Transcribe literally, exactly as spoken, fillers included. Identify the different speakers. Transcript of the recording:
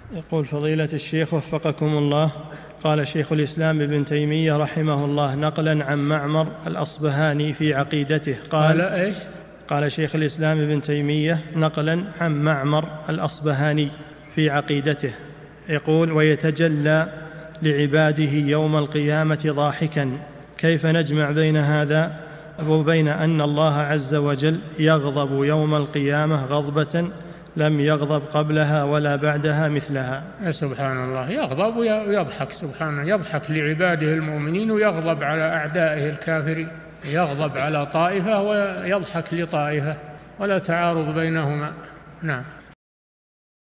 Speaker 1: يقول فضيلة الشيخ وفقكم الله، قال شيخ الإسلام ابن تيمية رحمه الله نقلا عن معمر الأصبهاني في عقيدته قال,
Speaker 2: قال إيش؟
Speaker 1: قال شيخ الإسلام ابن تيمية نقلا عن معمر الأصبهاني في عقيدته يقول ويتجلى لعباده يوم القيامة ضاحكا، كيف نجمع بين هذا وبين أن الله عز وجل يغضب يوم القيامة غضبة لم يغضب قبلها ولا بعدها مثلها؟
Speaker 2: سبحان الله، يغضب ويضحك سبحانه، يضحك لعباده المؤمنين ويغضب على أعدائه الكافرين، يغضب على طائفة ويضحك لطائفة، ولا تعارض بينهما. نعم.